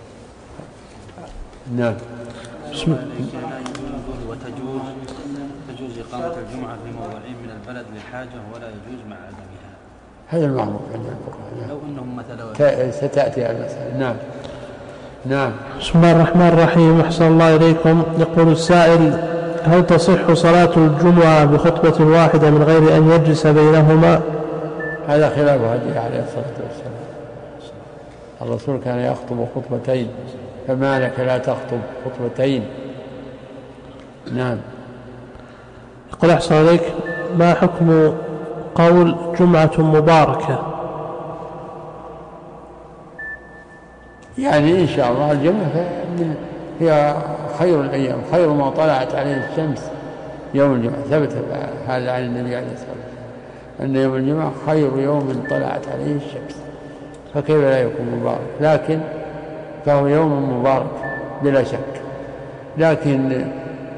نعم. بسم الله. وتجوز تجوز إقامة الجمعة في موضعين من البلد للحاجة، ولا يجوز مع عدمها. هذا المعروف عند الفقهاء. لو أنهم مثلا ستأتي المسألة. نعم نعم. بسم الله الرحمن الرحيم. أحسن الله إليكم. يقول السائل: هل تصح صلاة الجمعة بخطبة واحدة من غير أن يجلس بينهما؟ هذا خلاف هديه عليه الصلاة والسلام. الرسول كان يخطب خطبتين، فما لك لا تخطب خطبتين؟ نعم. يقول أحسن عليك: ما حكم قول جمعة مباركة؟ يعني إن شاء الله الجمعة هي خير الأيام، خير ما طلعت عليه الشمس يوم الجمعة، ثبت هذا عن النبي عليه الصلاة والسلام أن يوم الجمعة خير يوم طلعت عليه الشمس، فكيف لا يكون مبارك؟ لكن فهو يوم مبارك بلا شك، لكن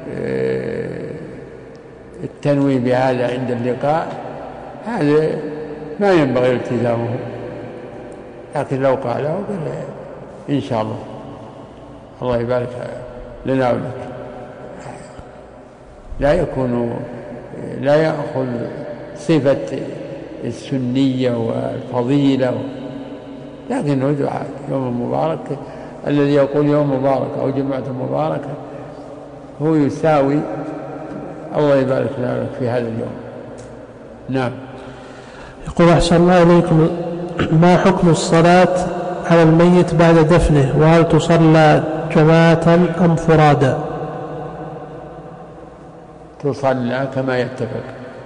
التنويه بهذا عند اللقاء هذا ما ينبغي التزامه، لكن لو قاله قال إن شاء الله الله يبارك لنا ولك. لا يكون لا يأخذ صفة السنية والفضيلة، لكنه دعاء يوم مبارك. الذي يقول يوم مبارك أو جمعة مباركة هو يساوي الله يبارك لنا في هذا اليوم. نعم. يقول أحسن الله إليكم، ما حكم الصلاة على الميت بعد دفنه، وهل تصلى جماعة أم فرادا؟ تصلى كما يتفق،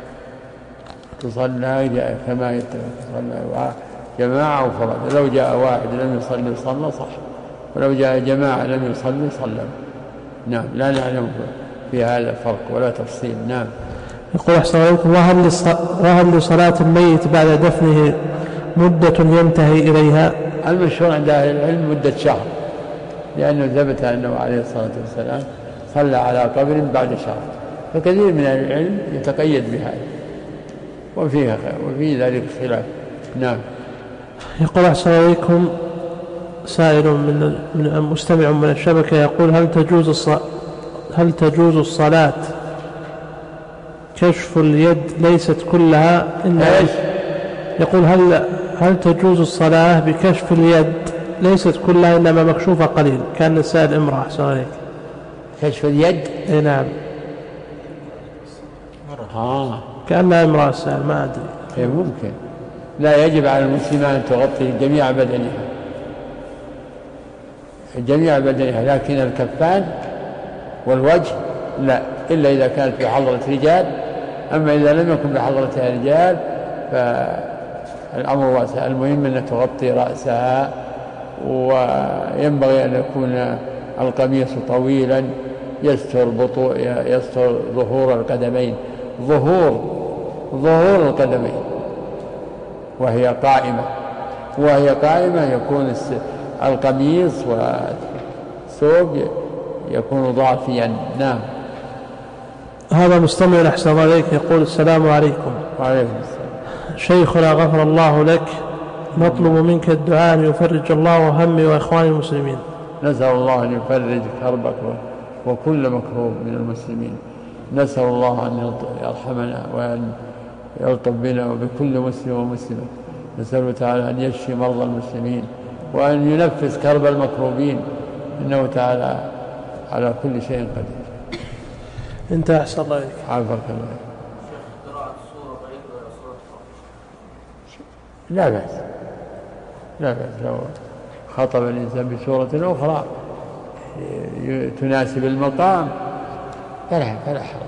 تصلى كما يتفق، تصلى جماعة وفرادا. لو جاء واحد لم يصلي صلى صح، ولو جاء جماعة لم يصلي صلى. نعم. لا نعلم في هذا فرق ولا تفصيل. نعم. يقول أحسن عليكم، وهل, وهل لصلاة الميت بعد دفنه مدة ينتهي إليها؟ المشهور عند أهل العلم مدة شهر، لأنه ثبت أنه عليه الصلاة والسلام صلى على قبر بعد شهر، فكثير من أهل العلم يتقيد بهذا، وفيه وفي ذلك خلاف. نعم. يقول أحسن عليكم، سائل من من مستمع من الشبكة يقول، هل تجوز الصلاة هل تجوز الصلاة كشف اليد ليست كلها إنما إيش؟ يقول هل هل تجوز الصلاة بكشف اليد ليست كلها إنما مكشوفة قليل؟ كان السائل امرأة. أحسن عليك. كشف اليد؟ إيه نعم. آه. كأنها امرأة السائل، ما أدري. إيه ممكن. لا يجب على المسلمة أن تغطي جميع بدنها جميع بدنها، لكن الكفان والوجه لا، إلا إذا كانت في حضرة رجال. أما إذا لم يكن بحضرتها رجال فالأمر واسع. المهم أن تغطي رأسها، وينبغي أن يكون القميص طويلا يستر بطوء يستر ظهور القدمين، ظهور ظهور القدمين وهي قائمة وهي قائمة يكون القميص والثوب يكون ضافيا. نعم. هذا مستمع أحسن عليك يقول، السلام عليكم. وعليكم السلام. شيخنا غفر الله لك، نطلب منك الدعاء أن يفرج الله همي وإخواني المسلمين. نسأل الله أن يفرج كربك وكل مكروب من المسلمين. نسأل الله أن يرحمنا وأن يلطف بنا وبكل مسلم ومسلمة. نسأل تعالى أن يشفي مرضى المسلمين وأن ينفس كرب المكروبين، إنه تعالى على كل شيء قدير. انت أحسن الله إليك. عافاك الله. لا بأس لا بأس لو خطب الإنسان بسورة أخرى تناسب المقام فلا فلا حرج.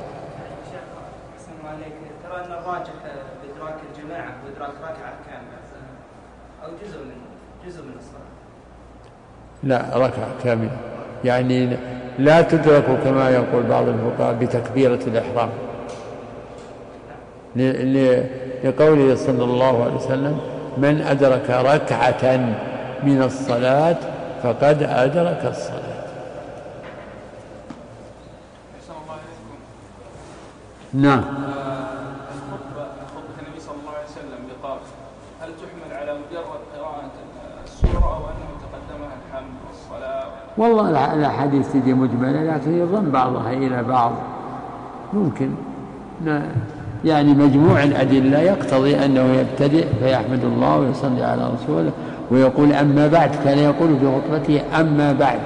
ترى أن الراجح بإدراك الجماعة وإدراك ركعة كاملة أو جزء من جزء من الصلاة. لا، ركعة كاملة، يعني لا تدرك كما يقول بعض الفقهاء بتكبيرة الإحرام، لقوله صلى الله عليه وسلم: من أدرك ركعة من الصلاة فقد أدرك الصلاة. نعم. الخطبة خطبة النبي صلى الله عليه وسلم بقاف، هل تحمل على مجرد قراءة السورة أو أنه تقدمها الحمد والصلاة؟ والله الأحاديث تجي مجملة، لكن يظن بعضها إلى بعض. ممكن يعني مجموع الأدلة يقتضي أنه يبتدئ فيحمد الله ويصلي على رسوله ويقول أما بعد. كان يقول في خطبته أما بعد.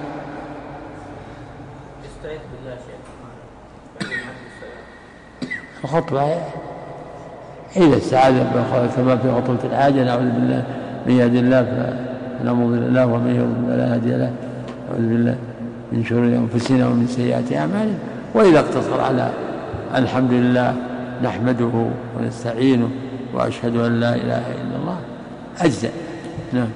استعيذ بالله شيء. الخطبة إذا استعاذ كما في خطبة الحاجة: نعوذ بالله من يهد الله فلا مضل له ومن يضلل فلا هادي له، نعوذ بالله من شرور أنفسنا ومن سيئات أعمالنا. وإذا اقتصر على الحمد لله نحمده ونستعينه وأشهد أن لا إله إلا الله أجزاء. نعم.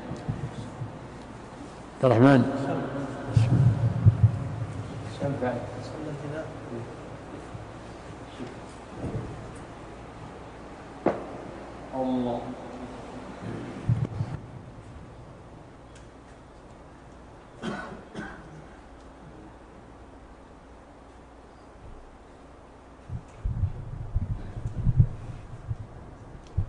عبد الرحمن.